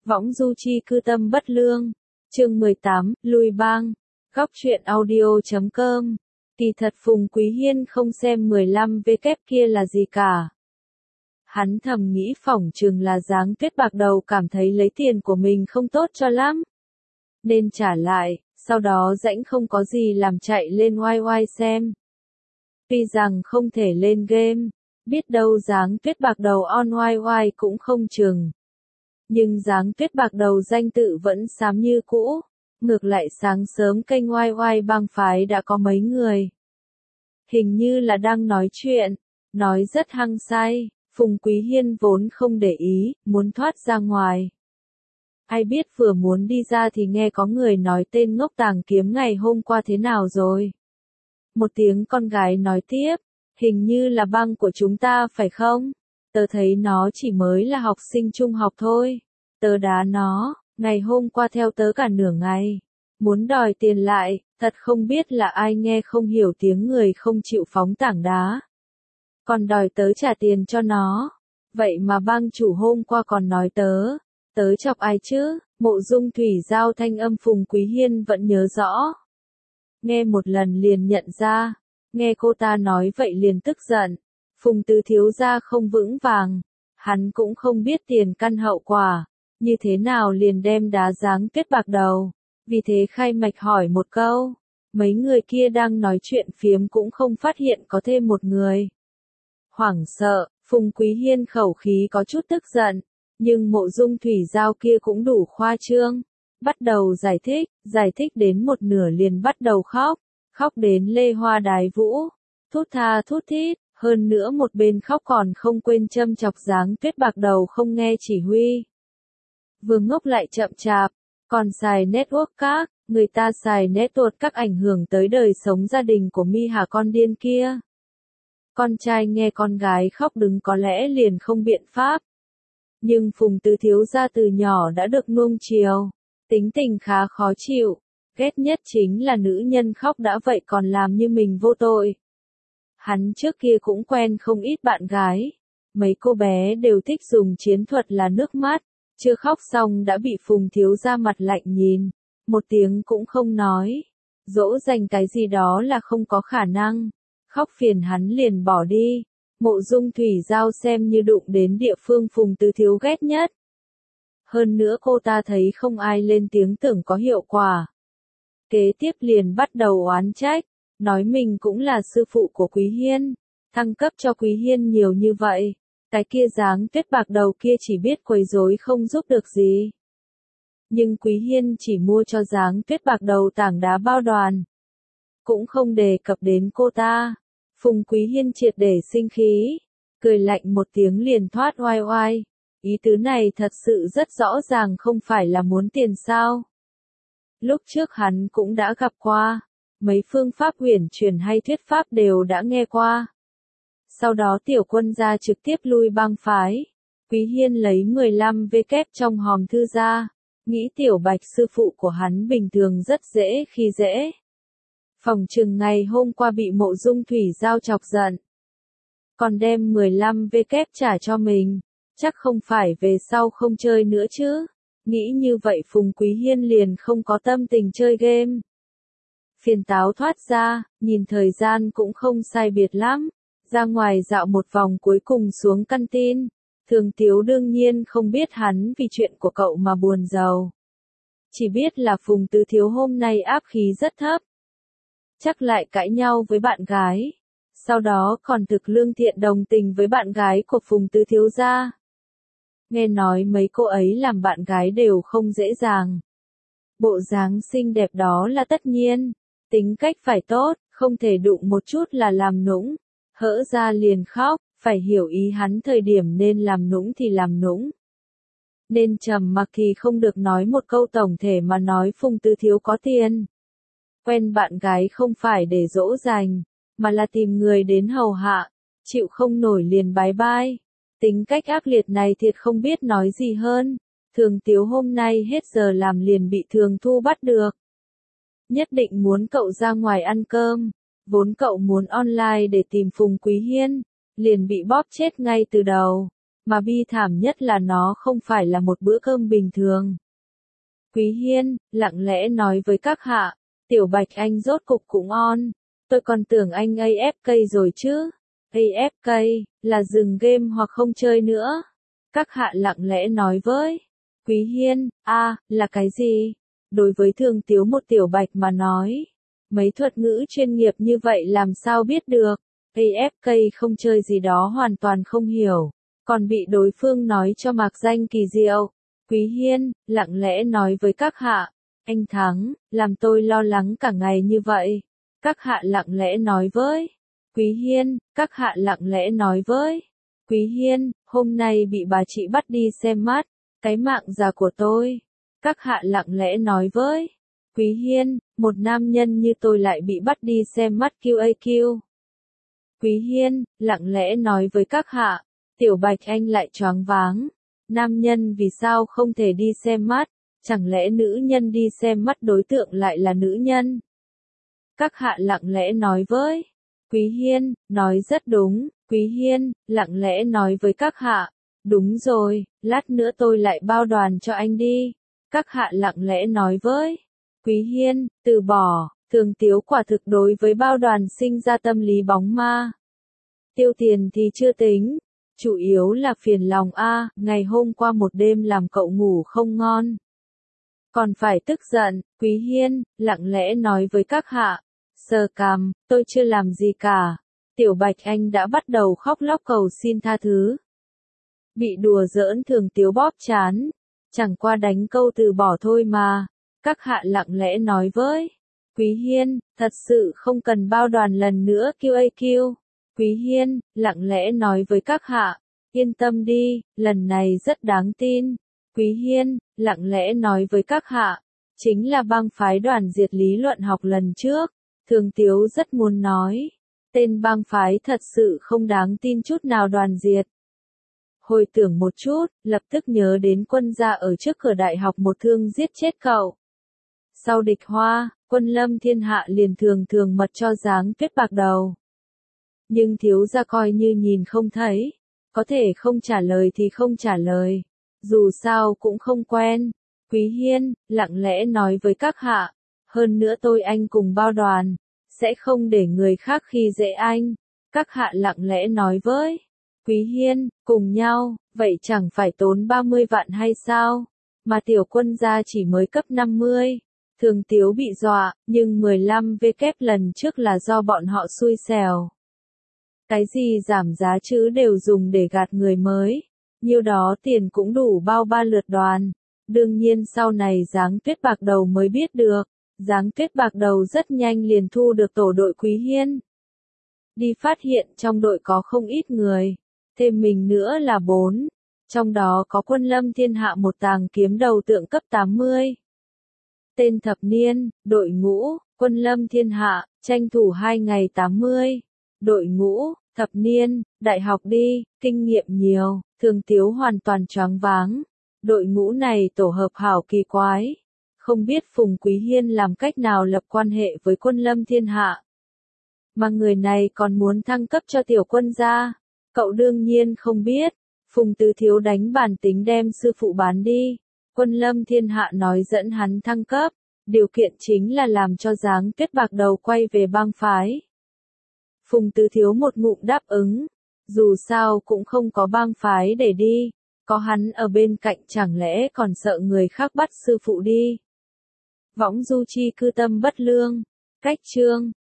Võng du chi cư tâm bất lương. Chương 18, lui bang. Góc truyện audio.com. Kỳ thật Phùng Quý Hiên không xem 15W kia là gì cả. Hắn thầm nghĩ phỏng chừng là Giáng Tuyết bạc đầu cảm thấy lấy tiền của mình không tốt cho lắm, nên trả lại, sau đó rãnh không có gì làm chạy lên YY xem. Tuy rằng không thể lên game, biết đâu Giáng Tuyết bạc đầu on YY cũng không chừng. Nhưng Giáng Tuyết bạc đầu danh tự vẫn xám như cũ, ngược lại sáng sớm kênh YY bang phái đã có mấy người. Hình như là đang nói chuyện, nói rất hăng say, Phùng Quý Hiên vốn không để ý, muốn thoát ra ngoài. Ai biết vừa muốn đi ra thì nghe có người nói tên ngốc Tàng Kiếm ngày hôm qua thế nào rồi. Một tiếng con gái nói tiếp, hình như là bang của chúng ta phải không? Tớ thấy nó chỉ mới là học sinh trung học thôi. Tớ đá nó, ngày hôm qua theo tớ cả nửa ngày. Muốn đòi tiền lại, thật không biết là ai nghe không hiểu tiếng người không chịu phóng tảng đá. Còn đòi tớ trả tiền cho nó. Vậy mà bang chủ hôm qua còn nói tớ chọc ai chứ? Mộ Dung Thủy Giao thanh âm Phùng Quý Hiên vẫn nhớ rõ. Nghe một lần liền nhận ra, nghe cô ta nói vậy liền tức giận. Phùng Tứ thiếu gia không vững vàng, hắn cũng không biết tiền căn hậu quả, như thế nào liền đem đá Giáng Tuyết bạc đầu. Vì thế khai mạch hỏi một câu, mấy người kia đang nói chuyện phiếm cũng không phát hiện có thêm một người. Hoảng sợ, Phùng Quý Hiên khẩu khí có chút tức giận, nhưng Mộ Dung Thủy Giao kia cũng đủ khoa trương. Bắt đầu giải thích đến một nửa liền bắt đầu khóc đến lê hoa đái vũ, thút tha thút thít, hơn nữa một bên khóc còn không quên châm chọc Giáng Tuyết bạc đầu không nghe chỉ huy. Vừa ngốc lại chậm chạp, còn xài network các, người ta xài network các ảnh hưởng tới đời sống gia đình của Mi Hà con điên kia. Con trai nghe con gái khóc đứng có lẽ liền không biện pháp. Nhưng Phùng Tứ thiếu gia từ nhỏ đã được nuông chiều, tính tình khá khó chịu, ghét nhất chính là nữ nhân khóc đã vậy còn làm như mình vô tội. Hắn trước kia cũng quen không ít bạn gái, mấy cô bé đều thích dùng chiến thuật là nước mắt, chưa khóc xong đã bị Phùng thiếu gia mặt lạnh nhìn, một tiếng cũng không nói, dỗ dành cái gì đó là không có khả năng, khóc phiền hắn liền bỏ đi. Mộ Dung Thủy Giao xem như đụng đến địa phương Phùng Tứ thiếu ghét nhất. Hơn nữa cô ta thấy không ai lên tiếng tưởng có hiệu quả. Kế tiếp liền bắt đầu oán trách, nói mình cũng là sư phụ của Quý Hiên, thăng cấp cho Quý Hiên nhiều như vậy, cái kia Giáng Tuyết bạc đầu kia chỉ biết quấy rối không giúp được gì. Nhưng Quý Hiên chỉ mua cho Giáng Tuyết bạc đầu tảng đá bao đoàn, cũng không đề cập đến cô ta. Phùng Quý Hiên triệt để sinh khí, cười lạnh một tiếng liền thoát oai oai. Ý tứ này thật sự rất rõ ràng không phải là muốn tiền sao. Lúc trước hắn cũng đã gặp qua, mấy phương pháp uyển chuyển hay thuyết pháp đều đã nghe qua. Sau đó tiểu quân gia trực tiếp lui bang phái. Quý Hiên lấy 15W trong hòm thư ra, nghĩ tiểu Bạch sư phụ của hắn bình thường rất dễ khi dễ. Phòng trừng ngày hôm qua bị Mộ Dung Thủy Giao chọc giận, còn đem 15W trả cho mình, chắc không phải về sau không chơi nữa chứ. Nghĩ như vậy Phùng Quý Hiên liền không có tâm tình chơi game. Phiền táo thoát ra, nhìn thời gian cũng không sai biệt lắm, ra ngoài dạo một vòng cuối cùng xuống căn tin. Thường Tiếu đương nhiên không biết hắn vì chuyện của cậu mà buồn rầu. Chỉ biết là Phùng Tứ thiếu hôm nay áp khí rất thấp. Chắc lại cãi nhau với bạn gái. Sau đó còn thực lương thiện đồng tình với bạn gái của Phùng Tứ thiếu gia. Nghe nói mấy cô ấy làm bạn gái đều không dễ dàng. Bộ dáng xinh đẹp đó là tất nhiên. Tính cách phải tốt, không thể đụng một chút là làm nũng. Hỡ ra liền khóc, phải hiểu ý hắn thời điểm nên làm nũng thì làm nũng. Nên trầm mặc thì không được nói một câu tổng thể mà nói Phùng Tứ thiếu có tiền. Quen bạn gái không phải để dỗ dành, mà là tìm người đến hầu hạ, chịu không nổi liền bái bai. Tính cách ác liệt này thiệt không biết nói gì hơn. Thường Tiếu hôm nay hết giờ làm liền bị Thường Thu bắt được. Nhất định muốn cậu ra ngoài ăn cơm, vốn cậu muốn online để tìm Phùng Quý Hiên, liền bị bóp chết ngay từ đầu. Mà bi thảm nhất là nó không phải là một bữa cơm bình thường. Quý Hiên, lặng lẽ nói với các hạ, Tiểu Bạch Anh rốt cục cũng on. Tôi còn tưởng anh AFK rồi chứ. AFK, là dừng game hoặc không chơi nữa. Các hạ lặng lẽ nói với Quý Hiên, là cái gì? Đối với Thường Tiếu một Tiểu Bạch mà nói, mấy thuật ngữ chuyên nghiệp như vậy làm sao biết được. AFK không chơi gì đó hoàn toàn không hiểu, còn bị đối phương nói cho mạc danh kỳ diệu. Quý Hiên, lặng lẽ nói với các hạ, anh thắng, làm tôi lo lắng cả ngày như vậy. Các hạ lặng lẽ nói với Quý Hiên, các hạ lặng lẽ nói với Quý Hiên, hôm nay bị bà chị bắt đi xem mắt, cái mạng già của tôi. Các hạ lặng lẽ nói với Quý Hiên, một nam nhân như tôi lại bị bắt đi xem mắt QAQ. Quý Hiên, lặng lẽ nói với các hạ, Tiểu Bạch Anh lại choáng váng. Nam nhân vì sao không thể đi xem mắt, chẳng lẽ nữ nhân đi xem mắt đối tượng lại là nữ nhân? Các hạ lặng lẽ nói với Quý Hiên, nói rất đúng. Quý Hiên, lặng lẽ nói với các hạ, đúng rồi, lát nữa tôi lại bao đoàn cho anh đi. Các hạ lặng lẽ nói với Quý Hiên, từ bỏ. Thường Tiếu quả thực đối với bao đoàn sinh ra tâm lý bóng ma. Tiêu tiền thì chưa tính, chủ yếu là phiền lòng ngày hôm qua một đêm làm cậu ngủ không ngon. Còn phải tức giận. Quý Hiên, lặng lẽ nói với các hạ, sờ cằm, tôi chưa làm gì cả. Tiểu Bạch Anh đã bắt đầu khóc lóc cầu xin tha thứ. Bị đùa giỡn Thường Tiếu bóp chán, chẳng qua đánh câu từ bỏ thôi mà. Các hạ lặng lẽ nói với Quý Hiên, thật sự không cần bao đoàn lần nữa QAQ. Quý Hiên, lặng lẽ nói với các hạ, yên tâm đi, lần này rất đáng tin. Quý Hiên, lặng lẽ nói với các hạ, chính là bang phái đoàn diệt lý luận học lần trước. Thường Tiếu rất muốn nói, tên bang phái thật sự không đáng tin chút nào đoàn diệt. Hồi tưởng một chút, lập tức nhớ đến Quân gia ở trước cửa đại học một thương giết chết cậu. Sau địch hoa, Quân Lâm Thiên Hạ liền thường mật cho Giáng Tuyết bạc đầu. Nhưng thiếu gia coi như nhìn không thấy, có thể không trả lời thì không trả lời, dù sao cũng không quen. Quý Hiên, lặng lẽ nói với các hạ, hơn nữa tôi anh cùng bao đoàn, sẽ không để người khác khi dễ anh. Các hạ lặng lẽ nói với Quý Hiên, cùng nhau, vậy chẳng phải tốn 30 vạn hay sao? Mà Tiểu Quân gia chỉ mới cấp 50. Thường Tiếu bị dọa, nhưng 15 vkép lần trước là do bọn họ xui xẻo. Cái gì giảm giá chứ đều dùng để gạt người mới. Nhiêu đó tiền cũng đủ bao 3 lượt đoàn. Đương nhiên sau này Giáng Tuyết bạc đầu mới biết được. Giáng Tuyết bạc đầu rất nhanh liền thu được tổ đội Quý Hiên. Đi phát hiện trong đội có không ít người. Thêm mình nữa là 4. Trong đó có Quân Lâm Thiên Hạ một tàng kiếm đầu tượng cấp 80. Tên thập niên, đội ngũ, Quân Lâm Thiên Hạ, tranh thủ 2 ngày 80. Đội ngũ, thập niên, đại học đi, kinh nghiệm nhiều. Thường Tiếu hoàn toàn choáng váng. Đội ngũ này tổ hợp hảo kỳ quái. Không biết Phùng Quý Hiên làm cách nào lập quan hệ với Quân Lâm Thiên Hạ. Mà người này còn muốn thăng cấp cho Tiểu Quân gia. Cậu đương nhiên không biết. Phùng Tứ Thiếu đánh bản tính đem sư phụ bán đi. Quân Lâm Thiên Hạ nói dẫn hắn thăng cấp. Điều kiện chính là làm cho Giáng Tuyết bạc đầu quay về bang phái. Phùng Tứ Thiếu một ngụm đáp ứng. Dù sao cũng không có bang phái để đi. Có hắn ở bên cạnh chẳng lẽ còn sợ người khác bắt sư phụ đi. Võng du chi cư tâm bất lương. Cách chương